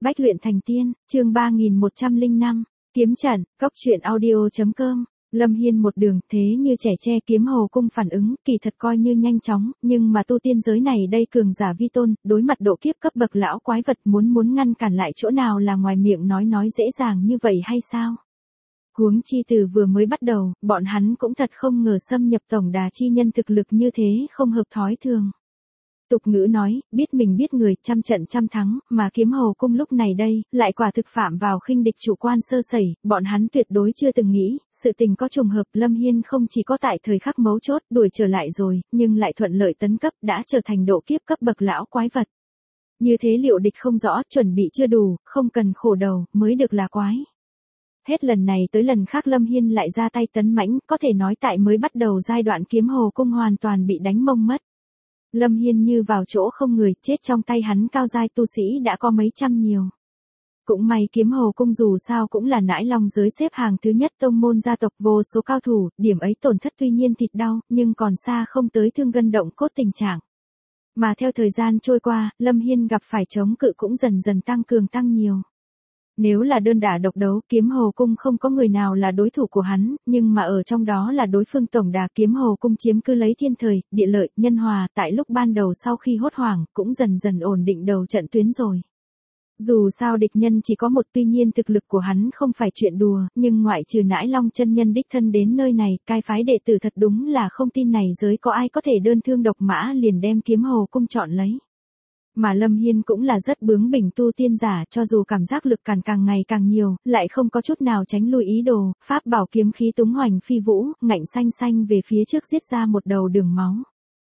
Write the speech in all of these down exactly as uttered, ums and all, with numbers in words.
Bách luyện thành tiên, chương ba nghìn một trăm lẻ năm, kiếm trận, cốc truyện audio.com. Lâm Hiên một đường thế như trẻ tre kiếm hồ cung phản ứng, kỳ thật coi như nhanh chóng, nhưng mà tu tiên giới này đây cường giả vi tôn, đối mặt độ kiếp cấp bậc lão quái vật muốn muốn ngăn cản lại chỗ nào là ngoài miệng nói nói dễ dàng như vậy hay sao? Huống chi từ vừa mới bắt đầu, bọn hắn cũng thật không ngờ xâm nhập tổng đà chi nhân thực lực như thế không hợp thói thường. Tục ngữ nói, biết mình biết người, trăm trận trăm thắng, mà kiếm hồ cung lúc này đây, lại quả thực phạm vào khinh địch chủ quan sơ sẩy, bọn hắn tuyệt đối chưa từng nghĩ, sự tình có trùng hợp, Lâm Hiên không chỉ có tại thời khắc mấu chốt đuổi trở lại rồi, nhưng lại thuận lợi tấn cấp, đã trở thành độ kiếp cấp bậc lão quái vật. Như thế liệu địch không rõ, chuẩn bị chưa đủ, không cần khổ đầu, mới được là quái. Hết lần này tới lần khác Lâm Hiên lại ra tay tấn mãnh, có thể nói tại mới bắt đầu giai đoạn kiếm hồ cung hoàn toàn bị đánh mông mất. Lâm Hiên như vào chỗ không người, chết trong tay hắn cao giai tu sĩ đã có mấy trăm nhiều. Cũng may kiếm hồ cung dù sao cũng là nãi long giới xếp hàng thứ nhất tông môn gia tộc vô số cao thủ, điểm ấy tổn thất tuy nhiên thịt đau, nhưng còn xa không tới thương gân động cốt tình trạng. Mà theo thời gian trôi qua, Lâm Hiên gặp phải chống cự cũng dần dần tăng cường tăng nhiều. Nếu là đơn đả độc đấu, kiếm hồ cung không có người nào là đối thủ của hắn, nhưng mà ở trong đó là đối phương tổng đà, kiếm hồ cung chiếm cứ lấy thiên thời, địa lợi, nhân hòa, tại lúc ban đầu sau khi hốt hoảng, cũng dần dần ổn định đầu trận tuyến rồi. Dù sao địch nhân chỉ có một, tuy nhiên thực lực của hắn không phải chuyện đùa, nhưng ngoại trừ nãi long chân nhân đích thân đến nơi này, cai phái đệ tử thật đúng là không tin này giới có ai có thể đơn thương độc mã liền đem kiếm hồ cung chọn lấy. Mà Lâm Hiên cũng là rất bướng bỉnh tu tiên giả, cho dù cảm giác lực càng càng ngày càng nhiều, lại không có chút nào tránh lui ý đồ, pháp bảo kiếm khí túng hoành phi vũ, ngạnh xanh xanh về phía trước giết ra một đầu đường máu.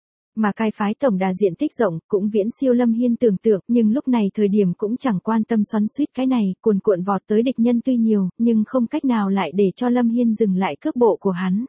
Mà cai phái tổng đà diện tích rộng, cũng viễn siêu Lâm Hiên tưởng tượng, nhưng lúc này thời điểm cũng chẳng quan tâm xoắn xuýt cái này, cuồn cuộn vọt tới địch nhân tuy nhiều, nhưng không cách nào lại để cho Lâm Hiên dừng lại cước bộ của hắn.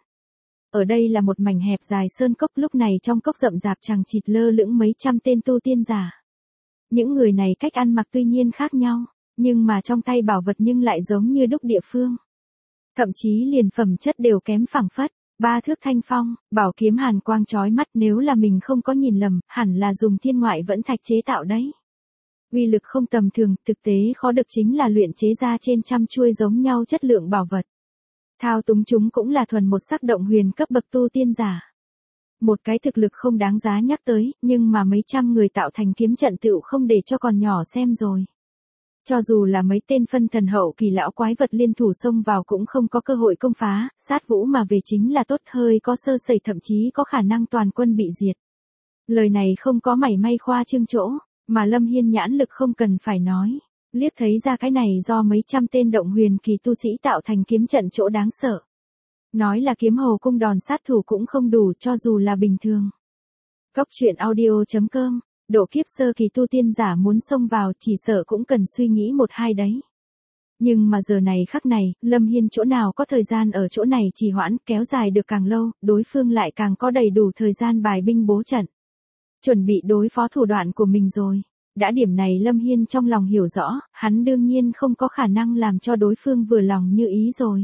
Ở đây là một mảnh hẹp dài sơn cốc, lúc này trong cốc rậm rạp chằng chịt lơ lửng mấy trăm tên tu tiên giả. Những người này cách ăn mặc tuy nhiên khác nhau, nhưng mà trong tay bảo vật nhưng lại giống như đúc địa phương. Thậm chí liền phẩm chất đều kém phảng phất, ba thước thanh phong, bảo kiếm hàn quang chói mắt, nếu là mình không có nhìn lầm, hẳn là dùng thiên ngoại vẫn thạch chế tạo đấy. Uy lực không tầm thường, thực tế khó được chính là luyện chế ra trên trăm chuôi giống nhau chất lượng bảo vật. Thao túng chúng cũng là thuần một sắc động huyền cấp bậc tu tiên giả. Một cái thực lực không đáng giá nhắc tới, nhưng mà mấy trăm người tạo thành kiếm trận tựu không để cho còn nhỏ xem rồi. Cho dù là mấy tên phân thần hậu kỳ lão quái vật liên thủ xông vào cũng không có cơ hội công phá, sát vũ mà về chính là tốt, hơi có sơ sẩy thậm chí có khả năng toàn quân bị diệt. Lời này không có mảy may khoa trương chỗ, mà Lâm Hiên nhãn lực không cần phải nói. Liếc thấy ra cái này do mấy trăm tên động huyền kỳ tu sĩ tạo thành kiếm trận chỗ đáng sợ. Nói là kiếm hồ cung đòn sát thủ cũng không đủ, cho dù là bình thường. Cốc truyện audio.com, độ kiếp sơ kỳ tu tiên giả muốn xông vào chỉ sợ cũng cần suy nghĩ một hai đấy. Nhưng mà giờ này khắc này, Lâm Hiên chỗ nào có thời gian ở chỗ này trì hoãn, kéo dài được càng lâu, đối phương lại càng có đầy đủ thời gian bài binh bố trận. Chuẩn bị đối phó thủ đoạn của mình rồi. Đã điểm này Lâm Hiên trong lòng hiểu rõ, hắn đương nhiên không có khả năng làm cho đối phương vừa lòng như ý rồi.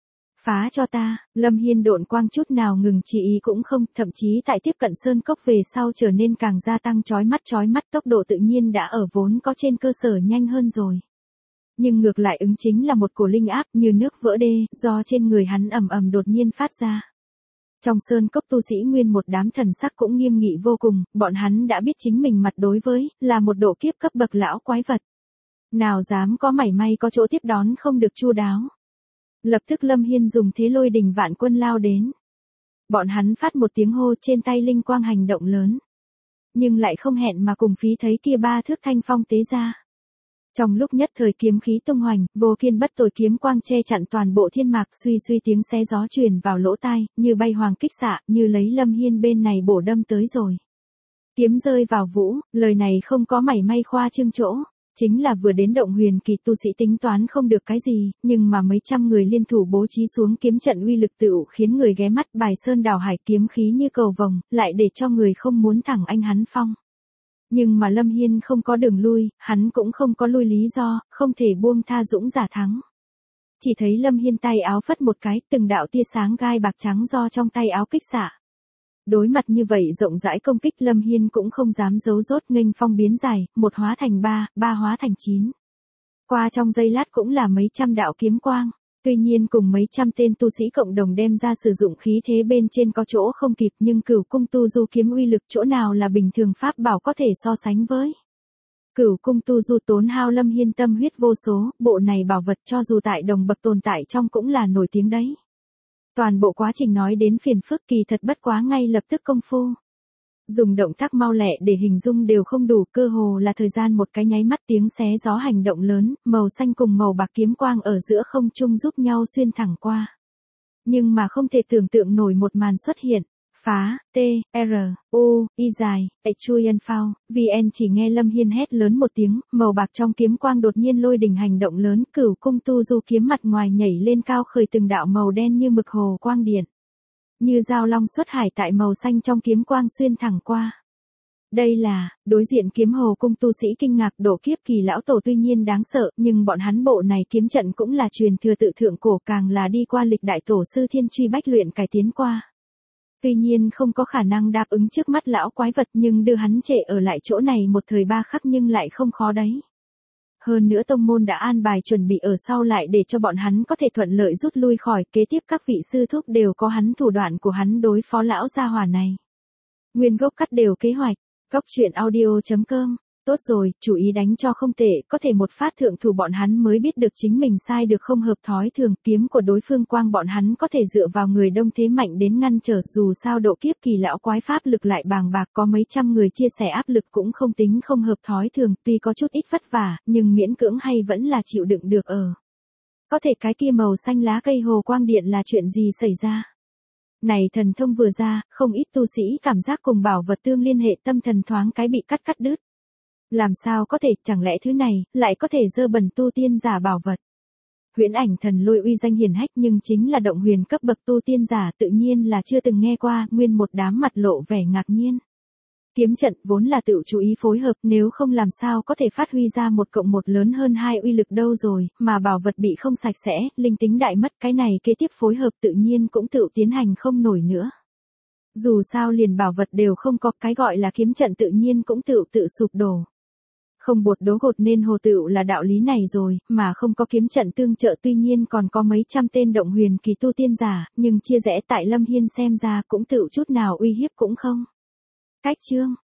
Phá cho ta, Lâm Hiên độn quang chút nào ngừng chỉ ý cũng không, thậm chí tại tiếp cận sơn cốc về sau trở nên càng gia tăng chói mắt chói mắt, tốc độ tự nhiên đã ở vốn có trên cơ sở nhanh hơn rồi. Nhưng ngược lại ứng chính là một cổ linh áp như nước vỡ đê, do trên người hắn ầm ầm đột nhiên phát ra. Trong sơn cốc tu sĩ nguyên một đám thần sắc cũng nghiêm nghị vô cùng, bọn hắn đã biết chính mình mặt đối với, là một độ kiếp cấp bậc lão quái vật. Nào dám có mảy may có chỗ tiếp đón không được chu đáo. Lập tức Lâm Hiên dùng thế lôi đình vạn quân lao đến. Bọn hắn phát một tiếng hô, trên tay linh quang hành động lớn. Nhưng lại không hẹn mà cùng phí thấy kia ba thước thanh phong tế ra. Trong lúc nhất thời kiếm khí tung hoành, vô kiên bất tồi kiếm quang che chặn toàn bộ thiên mạc, suy suy tiếng xé gió truyền vào lỗ tai, như bay hoàng kích xạ, như lấy Lâm Hiên bên này bổ đâm tới rồi. Kiếm rơi vào vũ, lời này không có mảy may khoa trương chỗ. Chính là vừa đến động huyền kỳ tu sĩ tính toán không được cái gì, nhưng mà mấy trăm người liên thủ bố trí xuống kiếm trận uy lực tựu khiến người ghé mắt, bài sơn đảo hải, kiếm khí như cầu vồng, lại để cho người không muốn thẳng anh hắn phong. Nhưng mà Lâm Hiên không có đường lui, hắn cũng không có lui lý do, không thể buông tha dũng giả thắng. Chỉ thấy Lâm Hiên tay áo phất một cái, từng đạo tia sáng gai bạc trắng do trong tay áo kích xạ. Đối mặt như vậy rộng rãi công kích, Lâm Hiên cũng không dám giấu rốt, nghênh phong biến dài, một hóa thành ba, ba hóa thành chín. Qua trong giây lát cũng là mấy trăm đạo kiếm quang. Tuy nhiên cùng mấy trăm tên tu sĩ cộng đồng đem ra sử dụng khí thế bên trên có chỗ không kịp, nhưng Cửu cung tu du kiếm uy lực chỗ nào là bình thường pháp bảo có thể so sánh với. Cửu cung tu du tốn hao Lâm Hiên tâm huyết vô số, bộ này bảo vật cho dù tại đồng bậc tồn tại trong cũng là nổi tiếng đấy. Toàn bộ quá trình nói đến phiền phức kỳ thật bất quá ngay lập tức công phu. Dùng động tác mau lẹ để hình dung đều không đủ, cơ hồ là thời gian một cái nháy mắt, tiếng xé gió hành động lớn, màu xanh cùng màu bạc kiếm quang ở giữa không trung giúp nhau xuyên thẳng qua. Nhưng mà không thể tưởng tượng nổi một màn xuất hiện. Phá, T, R, U, Y dài, H chui en phao, V N chỉ nghe Lâm Hiên hét lớn một tiếng, màu bạc trong kiếm quang đột nhiên lôi đỉnh hành động lớn, Cửu cung tu du kiếm mặt ngoài nhảy lên cao khởi từng đạo màu đen như mực hồ quang điện. Như dao long xuất hải tại màu xanh trong kiếm quang xuyên thẳng qua. Đây là, đối diện kiếm hồ cung tu sĩ kinh ngạc, độ kiếp kỳ lão tổ tuy nhiên đáng sợ, nhưng bọn hắn bộ này kiếm trận cũng là truyền thừa tự thượng cổ, càng là đi qua lịch đại tổ sư thiên truy bách luyện cải tiến qua. Tuy nhiên không có khả năng đáp ứng trước mắt lão quái vật, nhưng đưa hắn trệ ở lại chỗ này một thời ba khắc nhưng lại không khó đấy. Hơn nữa tông môn đã an bài chuẩn bị ở sau lại để cho bọn hắn có thể thuận lợi rút lui khỏi, kế tiếp các vị sư thúc đều có hắn thủ đoạn của hắn đối phó lão gia hỏa này. Nguyên gốc cắt đều kế hoạch, góc truyện audio chấm com. Tốt rồi, chủ ý đánh cho không tệ, có thể một phát thượng thủ bọn hắn mới biết được chính mình sai được không hợp thói thường, kiếm của đối phương quang bọn hắn có thể dựa vào người đông thế mạnh đến ngăn trở, dù sao độ kiếp kỳ lão quái pháp lực lại bàng bạc, có mấy trăm người chia sẻ áp lực cũng không tính không hợp thói thường, tuy có chút ít vất vả, nhưng miễn cưỡng hay vẫn là chịu đựng được ở. Có thể cái kia màu xanh lá cây hồ quang điện là chuyện gì xảy ra? Này thần thông vừa ra, không ít tu sĩ cảm giác cùng bảo vật tương liên hệ, tâm thần thoáng cái bị cắt cắt đứt. Làm sao có thể, chẳng lẽ thứ này, lại có thể dơ bẩn tu tiên giả bảo vật. Huyễn ảnh thần lôi uy danh hiển hách nhưng chính là động huyền cấp bậc tu tiên giả tự nhiên là chưa từng nghe qua, nguyên một đám mặt lộ vẻ ngạc nhiên. Kiếm trận vốn là tự chú ý phối hợp, nếu không làm sao có thể phát huy ra một cộng một lớn hơn hai uy lực đâu rồi, mà bảo vật bị không sạch sẽ, linh tính đại mất, cái này kế tiếp phối hợp tự nhiên cũng tự tiến hành không nổi nữa. Dù sao liền bảo vật đều không có, cái gọi là kiếm trận tự nhiên cũng tự tự sụp đổ. Không bột đố gột nên hồ tựu là đạo lý này rồi, mà không có kiếm trận tương trợ, tuy nhiên còn có mấy trăm tên động huyền kỳ tu tiên giả, nhưng chia rẽ tại Lâm Hiên xem ra cũng tựu chút nào uy hiếp cũng không. Cách chương